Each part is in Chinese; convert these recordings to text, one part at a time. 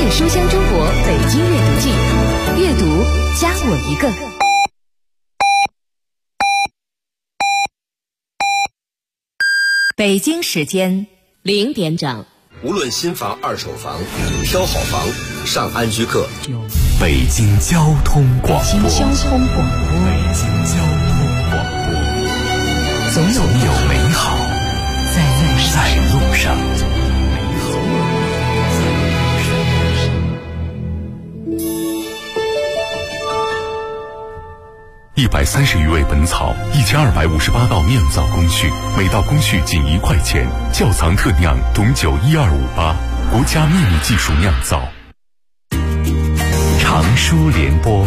书香中国北京阅读季，阅读加我一个。北京时间0点整。 无论新房、二手房，挑好房，上安居客。 北京交通广播。 北京交通广播。 北京交通广播。总有美好在路上。130余味本草，1258道酿造工序，每道工序仅1块钱。窖藏特酿董酒12588，国家秘密技术酿造。长书联播。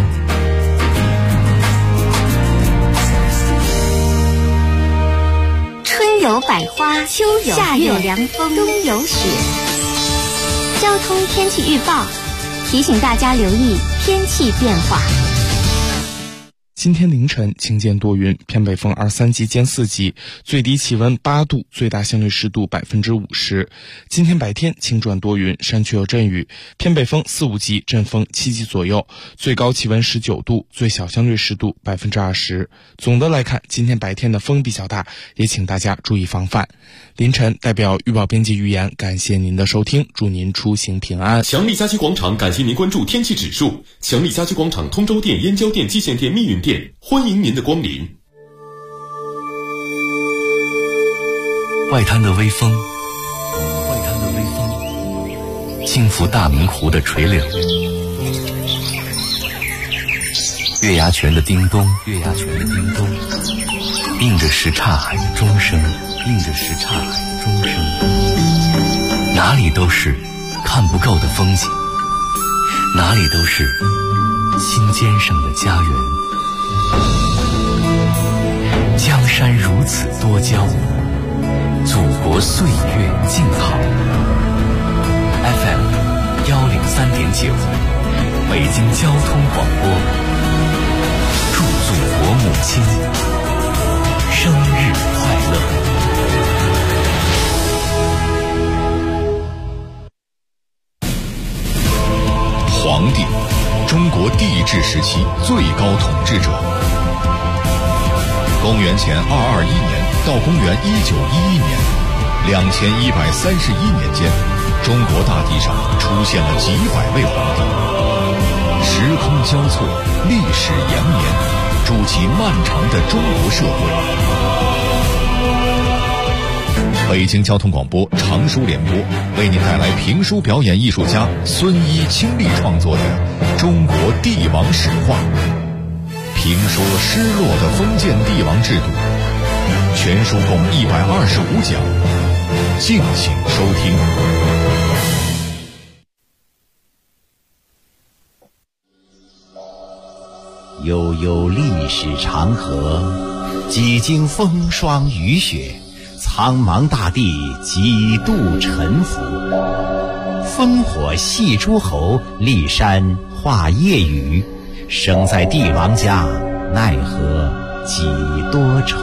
春有百花，秋有夏有凉风，冬有雪。交通天气预报提醒大家留意天气变化。 今天凌晨晴间多云，偏北风2、3级兼4级，最低气温8度，最大相对湿度50%。今天白天晴转多云，山区有阵雨，偏北风4、5级，阵风7级左右，最高气温19度，最小相对湿度20%。总的来看，今天白天的风比较大，也请大家注意防范。凌晨代表预报编辑预言，感谢您的收听，祝您出行平安。 强力家居广场感谢您关注天气指数。强力家居广场通州店、燕郊店、蓟县店、密云店，欢迎您的光临。 外滩的微风，轻拂大明湖的垂柳，月牙泉的叮咚，映着什刹海的钟声，哪里都是看不够的风景，哪里都是心尖上的家园。江山如此多娇，祖国岁月静好。FM 103.9，北京交通广播，祝祖国母亲生日快乐。 皇帝，中国帝制时期最高统治者。公元前221年到公元1911年，2131年间，中国大地上出现了几百位皇帝，时空交错，历史延绵，筑起漫长的中国社会。北京交通广播长书联播为您带来评书表演艺术家孙一倾力创作的《中国帝王史话》，评说失落的封建帝王制度，全书共125讲，敬请收听。 悠悠历史长河，几经风霜雨雪，苍茫大地几度沉浮。烽火戏诸侯，骊山画夜雨，生在帝王家，奈何几多愁。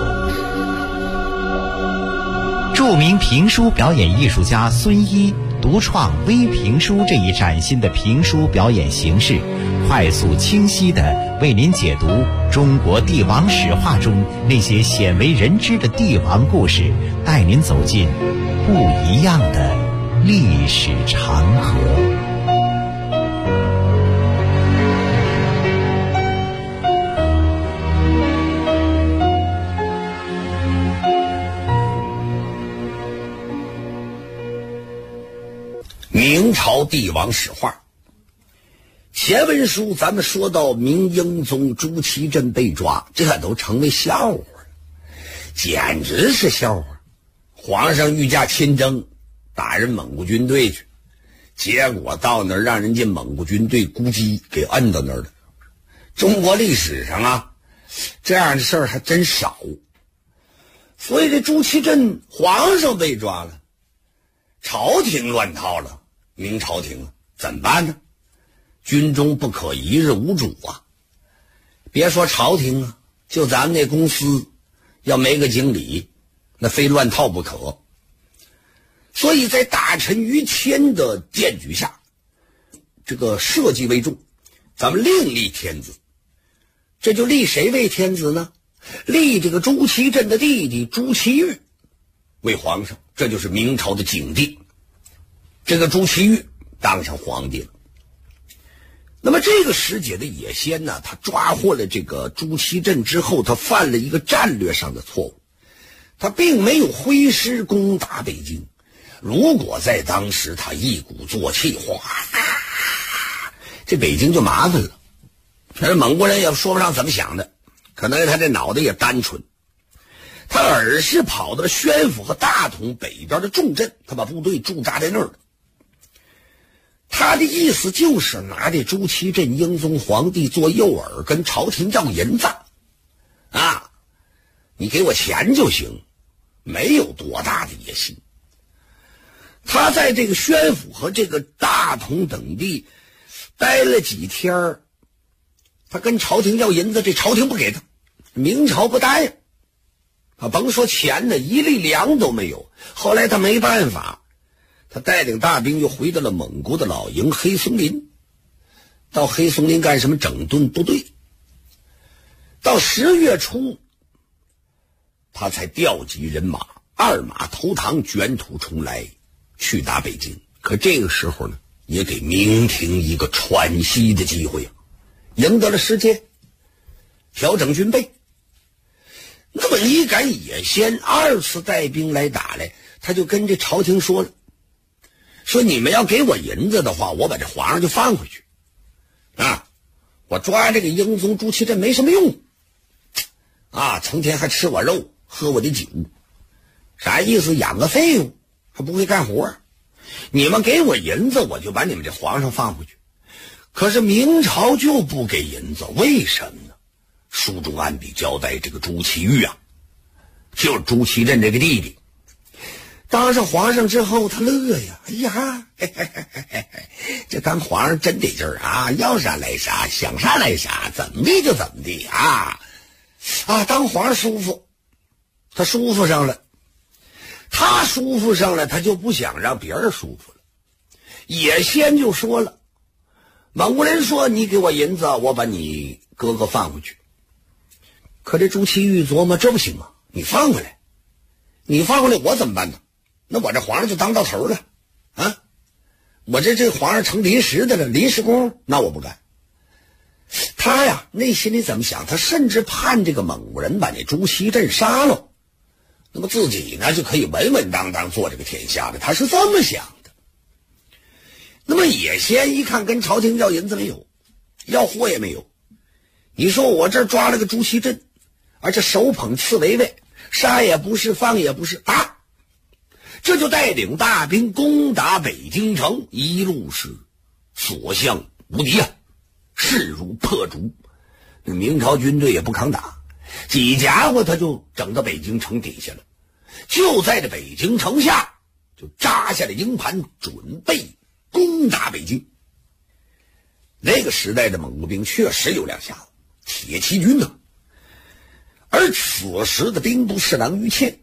著名评书表演艺术家孙一独创微评书这一崭新的评书表演形式，快速清晰地为您解读中国帝王史话中那些鲜为人知的帝王故事，带您走进不一样的历史长河。 明朝帝王史话。前文书咱们说到明英宗朱祁镇被抓，这都成为笑话了，简直是笑话。皇上御驾亲征打人蒙古军队去，结果到那儿让人家蒙古军队咕叽给摁到那儿了。中国历史上啊，这样的事儿还真少。所以这朱祁镇皇上被抓了，朝廷乱套了，明朝廷怎么办呢？军中不可一日无主啊！别说朝廷啊，就咱们那公司要没个经理，那非乱套不可。所以在大臣于谦的荐举下， 这个社稷为重，咱们另立天子。这就立谁为天子呢？立这个朱祁镇的弟弟朱祁钰为皇上，这就是明朝的景帝。这个朱祁钰当上皇帝了。那么这个时节的野先呢，他抓获了这个朱祁镇之后，他犯了一个战略上的错误，他并没有挥师攻打北京。如果在当时他一鼓作气，这北京就麻烦了。这蒙古人也说不上怎么想的，可能他这脑袋也单纯，他而是跑到了宣府和大同北边的重镇，他把部队驻扎在那儿了。他的意思就是拿这朱祁镇英宗皇帝做诱饵，跟朝廷要银子啊，你给我钱就行，没有多大的野心。他在这个宣府和这个大同等地待了几天，他跟朝廷要银子，这朝廷不给他，明朝不答应啊，甭说钱呢，一粒粮都没有。后来他没办法，他带领大兵又回到了蒙古的老营黑松林，到黑松林干什么？整顿部队。到10月初，他才调集人马，二马投唐，卷土重来，去打北京。可这个时候呢，也给明廷一个喘息的机会啊，赢得了时间，调整军备。那么你敢野先2次带兵来打来，他就跟这朝廷说了，说你们要给我银子的话，我把这皇上就放回去啊，我抓这个英宗朱祁镇没什么用啊，成天还吃我肉喝我的酒，啥意思？养个废物还不会干活，你们给我银子，我就把你们这皇上放回去。可是明朝就不给银子，为什么呢？书中暗笔交代，这个朱祁钰啊，就是朱祁镇这个弟弟，当上皇上之后他乐呀，哎呀，这当皇上真得劲儿啊，要啥来啥，想啥来啥，怎么地就怎么地啊，当皇上舒服，他舒服上了，他舒服上了，他就不想让别人舒服了。野先就说了，蒙古人说你给我银子，我把你哥哥放回去。可这朱祁钰琢磨，这不行啊，你放回来，你放回来我怎么办呢？那我这皇上就当到头了啊！我这皇上成临时的了，临时工，那我不干。他呀内心里怎么想？他甚至盼这个蒙古人把这朱祁镇杀了，那么自己呢就可以稳稳当当做这个天下了，他是这么想的。那么野先一看跟朝廷要银子没有，要货也没有，你说我这抓了个朱祁镇，而且手捧刺猬猬，杀也不是放也不是，打，这就带领大兵攻打北京城，一路是所向无敌啊，势如破竹。那明朝军队也不抗打，几家伙他就整到北京城底下了，就在这北京城下就扎下了营盘，准备攻打北京。那个时代的蒙古兵确实有两下子，铁骑军呢。而此时的兵部侍郎于谦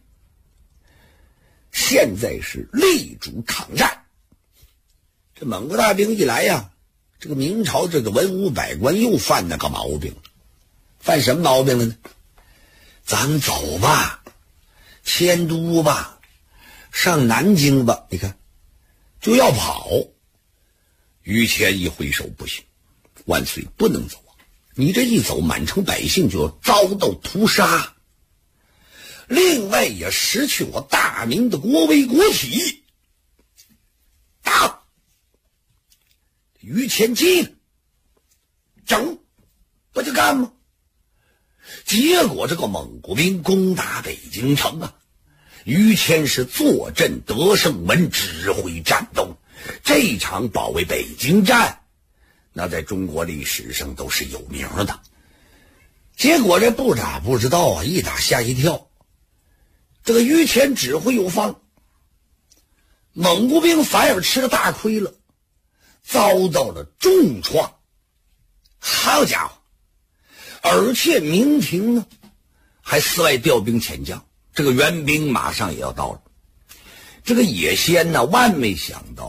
现在是力主抗战。这蒙古大兵一来呀，这个明朝这个文武百官又犯那个毛病。犯什么毛病了呢？咱们走吧，迁都吧，上南京吧，你看就要跑。于谦一挥手，不行，万岁不能走啊，你这一走，满城百姓就要遭到屠杀，另外也失去我大明的国威国体。打！于谦急了，整，不就干吗？结果这个蒙古兵攻打北京城啊，于谦是坐镇德胜门，指挥战斗。这场保卫北京战，那在中国历史上都是有名的。结果这不打不知道啊，一打吓一跳。这个于谦指挥有方，蒙古兵反而吃了大亏了，遭到了重创。好家伙！而且明廷呢还四外调兵遣将，这个援兵马上也要到了。这个野先呢万没想到，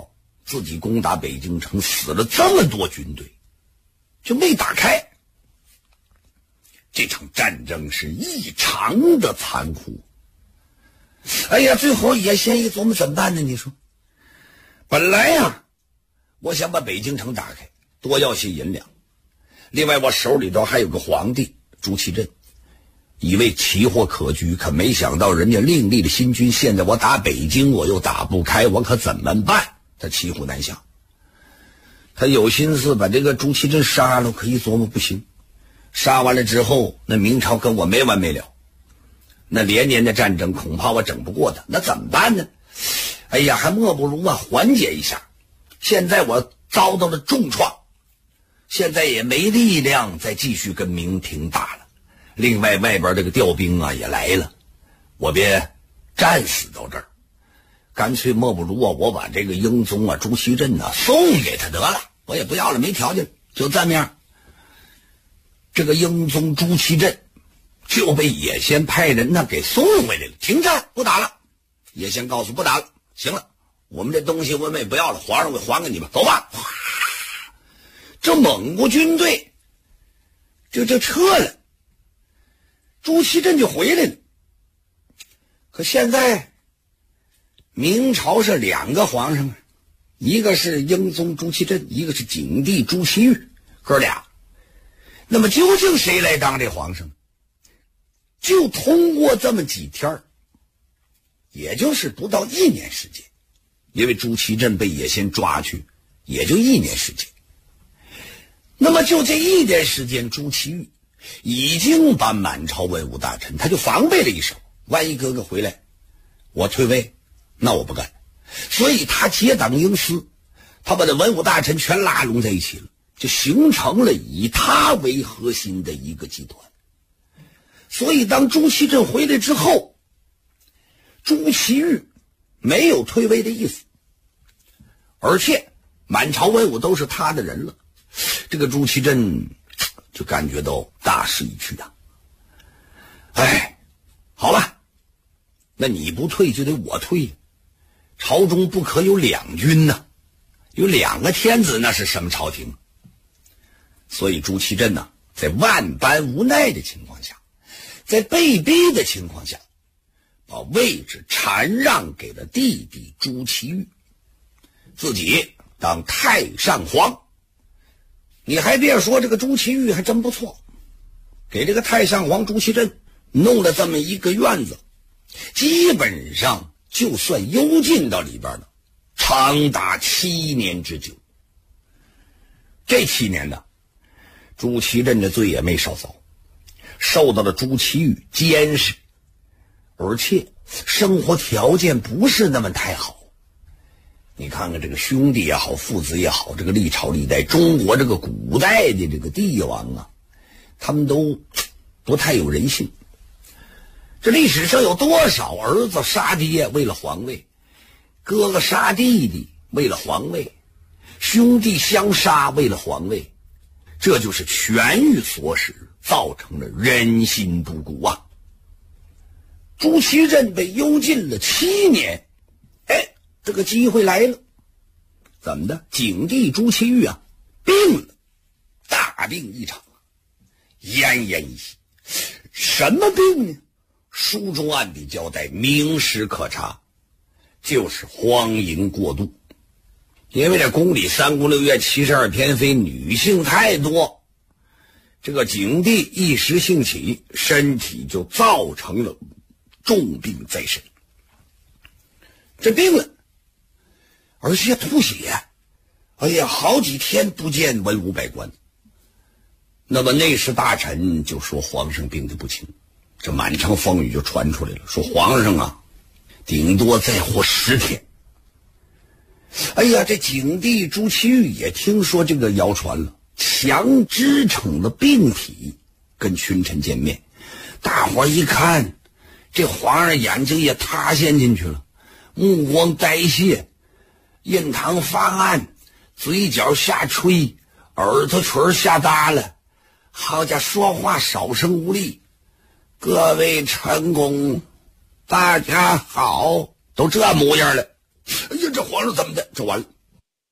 自己攻打北京城死了这么多军队，就没打开。这场战争是异常的残酷。哎呀，最后叶先一琢磨怎么办呢？你说，本来呀，我想把北京城打开，多要些银两。另外，我手里头还有个皇帝朱祁镇，以为奇货可居，可没想到人家另立的新军，现在我打北京我又打不开，我可怎么办？他骑虎难下。他有心思把这个朱祁镇杀了，可一琢磨不行，杀完了之后，那明朝跟我没完没了，那连年的战争恐怕我整不过他，那怎么办呢？哎呀，还莫不如缓解一下。现在我遭到了重创，现在也没力量再继续跟明廷打了。另外外边这个调兵也来了，我别战死到这儿，干脆莫不如我把这个英宗朱祁镇送给他得了，我也不要了，没条件，就这么样。这个英宗朱祁镇就被叶先派人给送回来了，停战不打了。叶先告诉不打了，行了，我们这东西我们也不要了，皇上会还给你们，走吧。这蒙古军队就撤了，朱祁镇就回来了。可现在明朝是两个皇上，一个是英宗朱祁镇，一个是景帝朱祁钰，哥俩。那么究竟谁来当这皇上？就通过这么几天，也就是不到1年时间，因为朱祁镇被叶先抓去，也就1年时间。那么就这1年时间，朱祁钰已经把满朝文武大臣他就防备了一手，万一哥哥回来我退位，那我不干。所以他结党营私，他把这文武大臣全拉拢在一起了，就形成了以他为核心的一个集团。所以当朱祁镇回来之后，朱祁钰没有退位的意思，而且满朝文武都是他的人了，这个朱祁镇就感觉到大势已去啊。哎，好吧，那你不退就得我退，朝中不可有两军呐，有2个天子那是什么朝廷？所以朱祁镇在万般无奈的情况下，在被逼的情况下，把位置禅让给了弟弟朱祁钰，自己当太上皇。你还别说，这个朱祁钰还真不错，给这个太上皇朱祁镇弄了这么一个院子，基本上就算幽禁到里边了，长达7年之久。这7年呢，朱祁镇的罪也没少遭，受到了朱祁钰监视，而且生活条件不是那么太好。你看看这个兄弟也好，父子也好，这个历朝历代中国这个古代的这个帝王他们都不太有人性。这历史上有多少儿子杀爹为了皇位，哥哥杀弟弟为了皇位，兄弟相杀为了皇位，这就是权欲所使，造成了人心不古啊。朱祁镇被幽禁了7年，这个机会来了。怎么的？景帝朱祁钰病了，大病一场，奄奄一息。什么病呢？书中暗地交代，明史可查，就是荒淫过度。因为这宫里3宫6院72偏妃，女性太多，这个景帝一时兴起，身体就造成了重病在身。这病了，而且吐血，哎呀，好几天不见文武百官。那么内侍大臣就说皇上病得不轻，这满城风雨就传出来了，说皇上顶多再活10天。哎呀，这景帝朱祁钰也听说这个谣传了，强支撑了病体跟群臣见面。大伙一看，这皇上眼睛也塌陷进去了，目光呆滞，印堂发暗，嘴角下垂，耳朵垂下耷了，好家说话少声无力。各位臣工，大家好，都这模样了。哎呀，这皇上怎么的？这完了。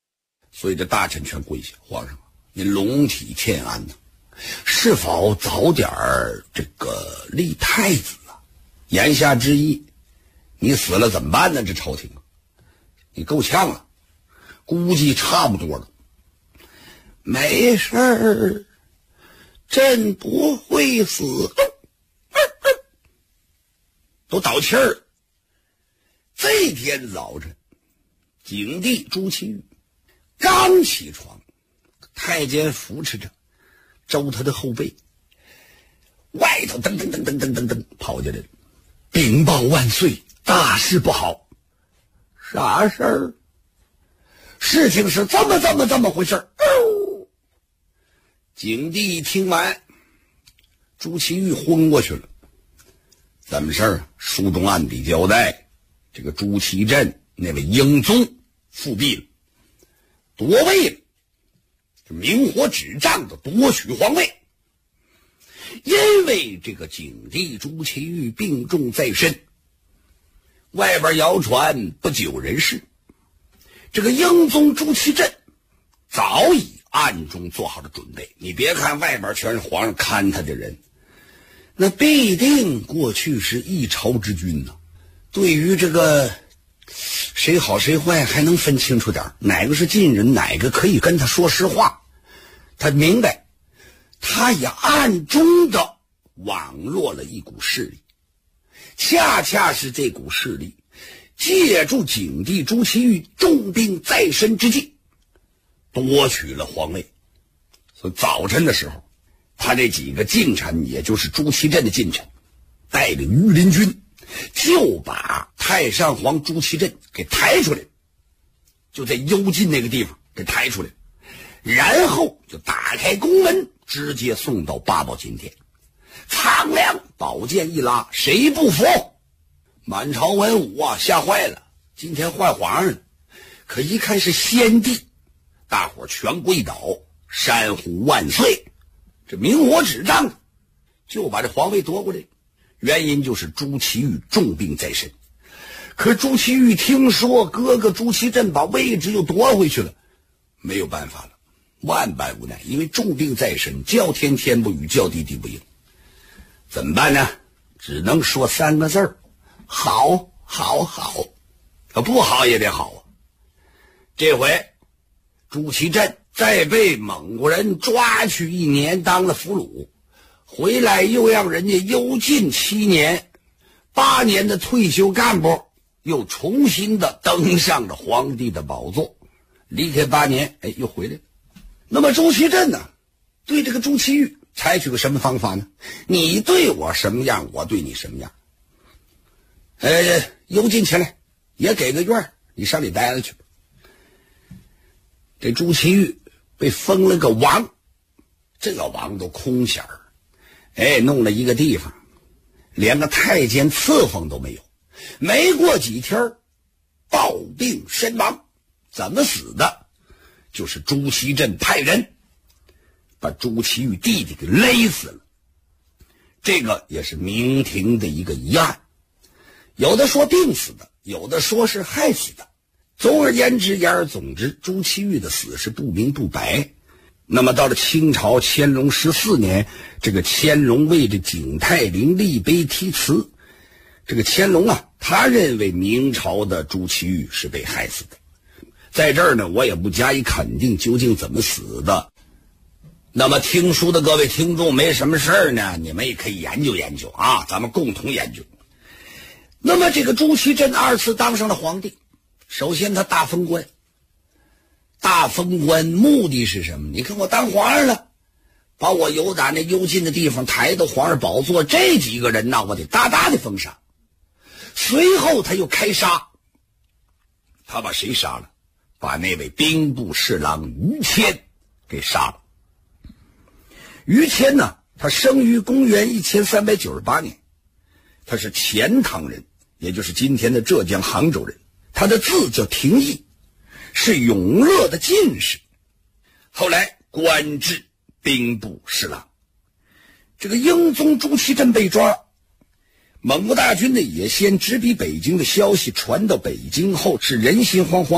所以这大臣全跪下，皇上，您龙体欠安呢，是否早点这个立太子啊？言下之意，你死了怎么办呢？这朝廷啊，你够呛了，估计差不多了。没事儿，朕不会死，都倒气儿。这天早晨，景帝朱祁钰刚起床，太监扶持着，周他的后背，外头噔噔噔噔噔噔噔跑进来了，禀报万岁，大事不好。啥事儿？事情是这么回事儿。景帝听完，朱祁钰昏过去了。怎么事儿？书中暗地交代，这个朱祁镇那位英宗复辟了，夺位了，明火执仗的夺取皇位。因为这个景帝朱祁钰病重在身，外边谣传不久人世。这个英宗朱祁镇早已暗中做好了准备，你别看外边全是皇上看他的人，那必定过去是一朝之君呢。对于这个谁好谁坏还能分清楚点，哪个是近人，哪个可以跟他说实话，他明白。他也暗中的网络了一股势力，恰恰是这股势力借助景帝朱祁钰重病在身之际夺取了皇位。所以早晨的时候，他这几个近臣，也就是朱祁镇的近臣，带领御林军就把太上皇朱祁镇给抬出来，就在幽禁那个地方给抬出来，然后就打开宫门，直接送到八宝金殿。苍凉宝剑一拉，谁不服？满朝文武啊吓坏了，今天换皇上了。可一看是先帝，大伙全跪倒，山呼万岁。这明火执仗就把这皇位夺过来，原因就是朱祁钰重病在身。可朱祁钰听说哥哥朱祁镇把位置又夺回去了，没有办法了，万般无奈，因为重病在身，叫天天不语，叫地地不应。怎么办呢？只能说3个字儿：好，好，好。不好也得好啊。这回朱祁镇再被蒙古人抓去1年当了俘虏，回来又让人家幽禁7年，8年的退休干部又重新的登上了皇帝的宝座，离开8年，又回来了。那么朱祁镇呢，对这个朱祁钰采取个什么方法呢？你对我什么样，我对你什么样。幽禁起来，也给个院，你上里待着去吧。这朱祁钰被封了个王，这个王都空衔儿，弄了一个地方，连个太监赐封都没有。没过几天，暴病身亡。怎么死的？就是朱祁镇派人把朱祁钰弟弟给勒死了。这个也是明廷的一个疑案，有的说病死的，有的说是害死的。总而言之，言而总之，朱祁钰的死是不明不白。那么到了清朝乾隆14年，这个乾隆为这景泰陵立碑题词。这个乾隆啊，他认为明朝的朱祁钰是被害死的。在这儿呢，我也不加以肯定究竟怎么死的。那么听书的各位听众没什么事儿呢，你们也可以研究研究啊，咱们共同研究。那么这个朱祁镇2次当上了皇帝，首先他大封官。大封官目的是什么？你看我当皇上了，把我由打那幽禁的地方抬到皇上宝座，这几个人呢，我得大大的封赏。随后他又开杀，他把谁杀了？把那位兵部侍郎于谦给杀了。于谦呢，他生于公元1398年，他是钱塘人，也就是今天的浙江杭州人。他的字叫廷义，是永乐的进士，后来官至兵部侍郎。这个英宗朱祁镇被抓，蒙古大军的也先直逼北京的消息传到北京后，是人心惶惶。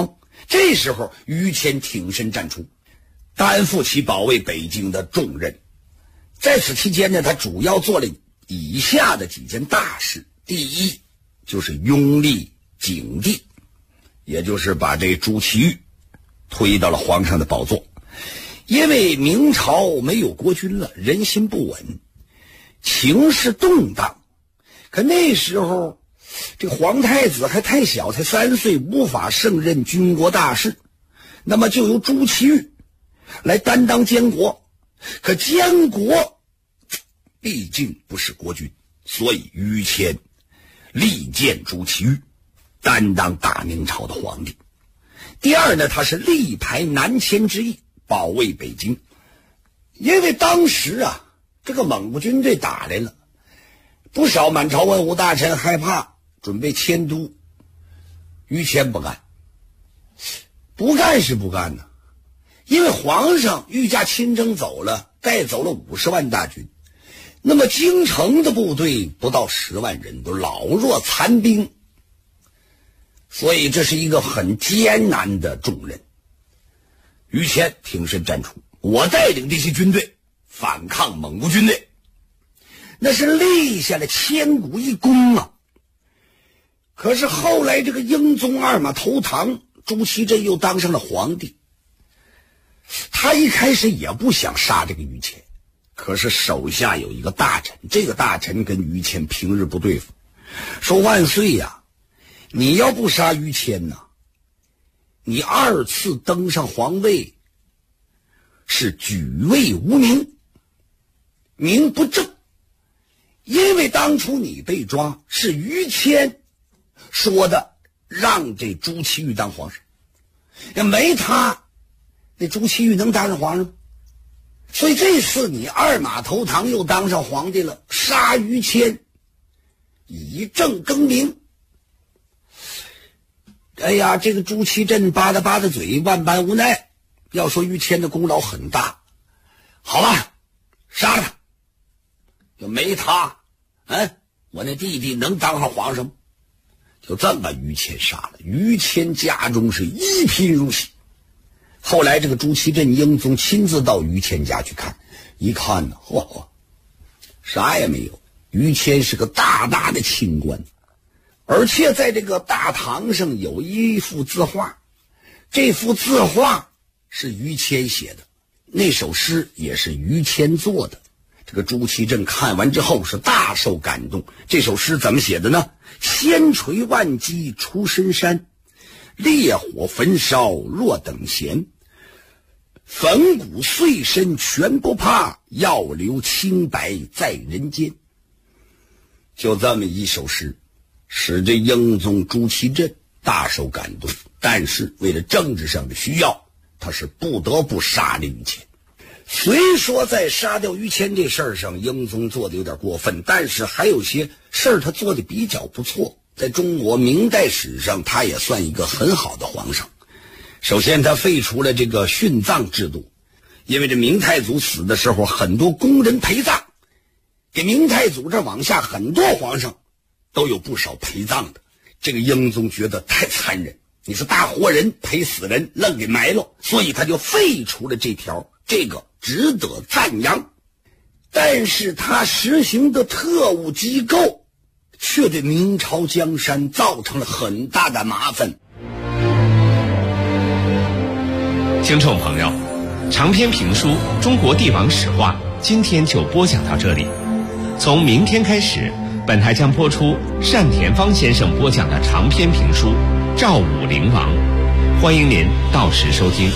这时候于谦挺身站出，担负起保卫北京的重任。在此期间呢，他主要做了以下的几件大事。第一，就是拥立景帝，也就是把这朱祁钰推到了皇上的宝座。因为明朝没有国君了，人心不稳，情势动荡。可那时候这个皇太子还太小，才3岁，无法胜任军国大事，那么就由朱祁钰来担当监国。可监国毕竟不是国君，所以于谦力荐朱祁钰担当大明朝的皇帝。第二呢，他是力排南迁之意，保卫北京。因为当时啊，这个蒙古军队打来了，不少满朝文武大臣害怕，准备迁都。于谦不干，不干是不干呢，因为皇上御驾亲征走了，带走了50万大军，那么京城的部队不到10万人，都老弱残兵，所以这是一个很艰难的重任。于谦挺身站出，我带领这些军队反抗蒙古军队，那是立下了千古一功啊。可是后来这个英宗二马投唐，朱祁镇又当上了皇帝。他一开始也不想杀这个于谦，可是手下有一个大臣，这个大臣跟于谦平日不对付，说万岁呀，你要不杀于谦呐，你2次登上皇位是举位无名，名不正。因为当初你被抓是于谦说的让这朱祁钰当皇上，要没他那朱祁钰能当上皇上？所以这次你二马投唐又当上皇帝了，杀于谦以正更名。哎呀，这个朱祁镇扒拉嘴，万般无奈。要说于谦的功劳很大，好吧，杀了他。就没他，我那弟弟能当上皇上？就这么把于谦杀了。于谦家中是一贫如洗。后来这个朱祁镇英宗亲自到于谦家去看，一看呢，啥也没有。于谦是个大大的清官，而且在这个大堂上有一幅字画，这幅字画是于谦写的，那首诗也是于谦做的。这个朱祁镇看完之后是大受感动。这首诗怎么写的呢？千锤万击出深山，烈火焚烧若等闲，粉骨碎身全不怕，要留清白在人间。就这么一首诗，使这英宗朱祁镇大受感动。但是为了政治上的需要，他是不得不杀了于谦。虽说在杀掉于谦这事儿上，英宗做的有点过分，但是还有些事儿他做的比较不错。在中国明代史上，他也算一个很好的皇上。首先，他废除了这个殉葬制度，因为这明太祖死的时候，很多工人陪葬，给明太祖这往下很多皇上都有不少陪葬的。这个英宗觉得太残忍，你是大活人陪死人，愣给埋了，所以他就废除了这条，这个值得赞扬。但是他实行的特务机构却对明朝江山造成了很大的麻烦。 听众朋友，长篇评书《中国帝王史话》今天就播讲到这里。从明天开始，本台将播出单田芳先生播讲的长篇评书《赵武灵王》，欢迎您到时收听。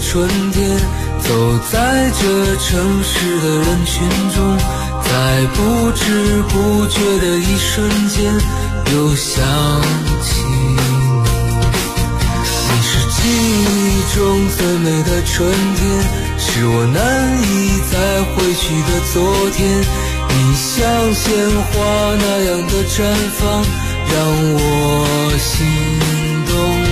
春天，走在这城市的人群中，在不知不觉的一瞬间又想起你是记忆中最美的春天，是我难以再回去的昨天，你像鲜花那样的绽放让我心动。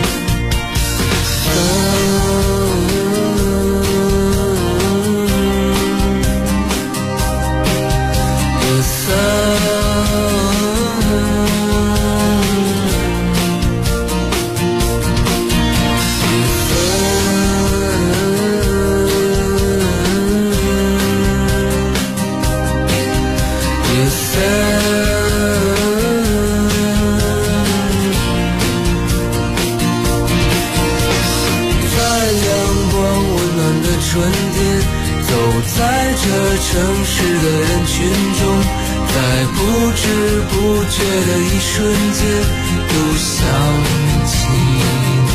城市的人群中，在不知不觉的一瞬间又想起你，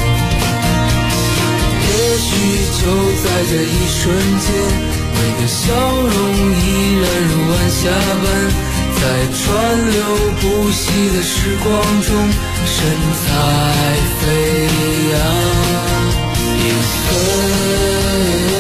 也许就在这一瞬间，你的笑容依然如晚霞般，在川流不息的时光中神采飞扬，也曾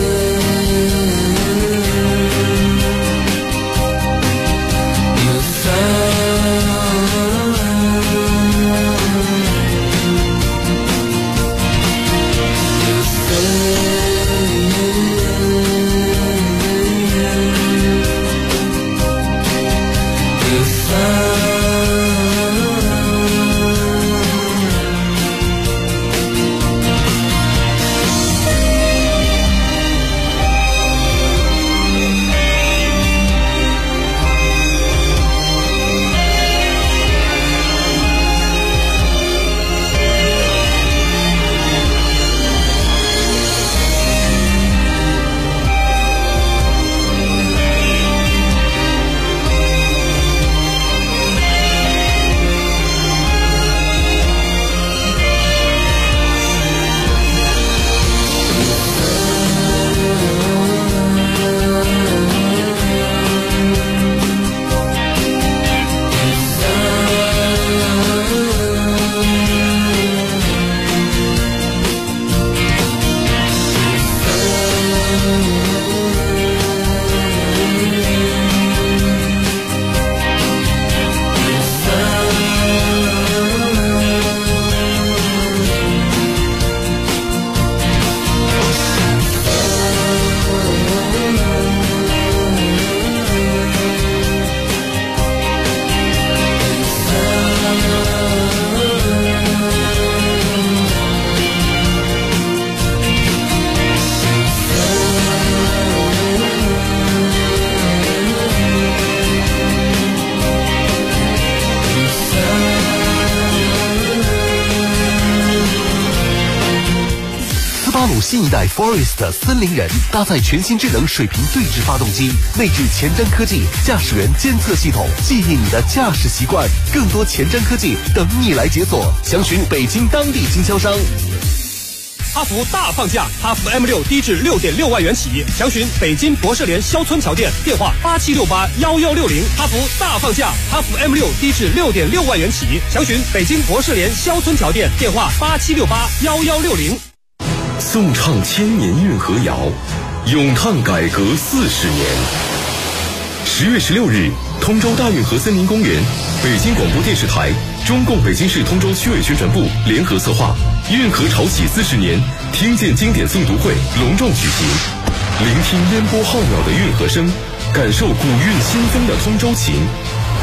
新一代 Forest 森林人搭载全新智能水平对置发动机，内置前瞻科技驾驶员监测系统，记忆你的驾驶习惯。更多前瞻科技等你来解锁，详询北京当地经销商。 哈弗大放价，哈弗 M6 低至 6.6万元起，详询北京博士联肖村桥店，电话87681160。哈弗大放价，哈弗 M6 低至 6.6万元起，详询北京博士联肖村桥店，电话87681160。 颂唱千年运河谣，咏叹改革40年。10月16日，通州大运河森林公园，北京广播电视台、中共北京市通州区委宣传部联合策划运河潮起40年听见经典诵读会隆重举行，聆听烟波浩渺的运河声，感受古韵新风的通州情，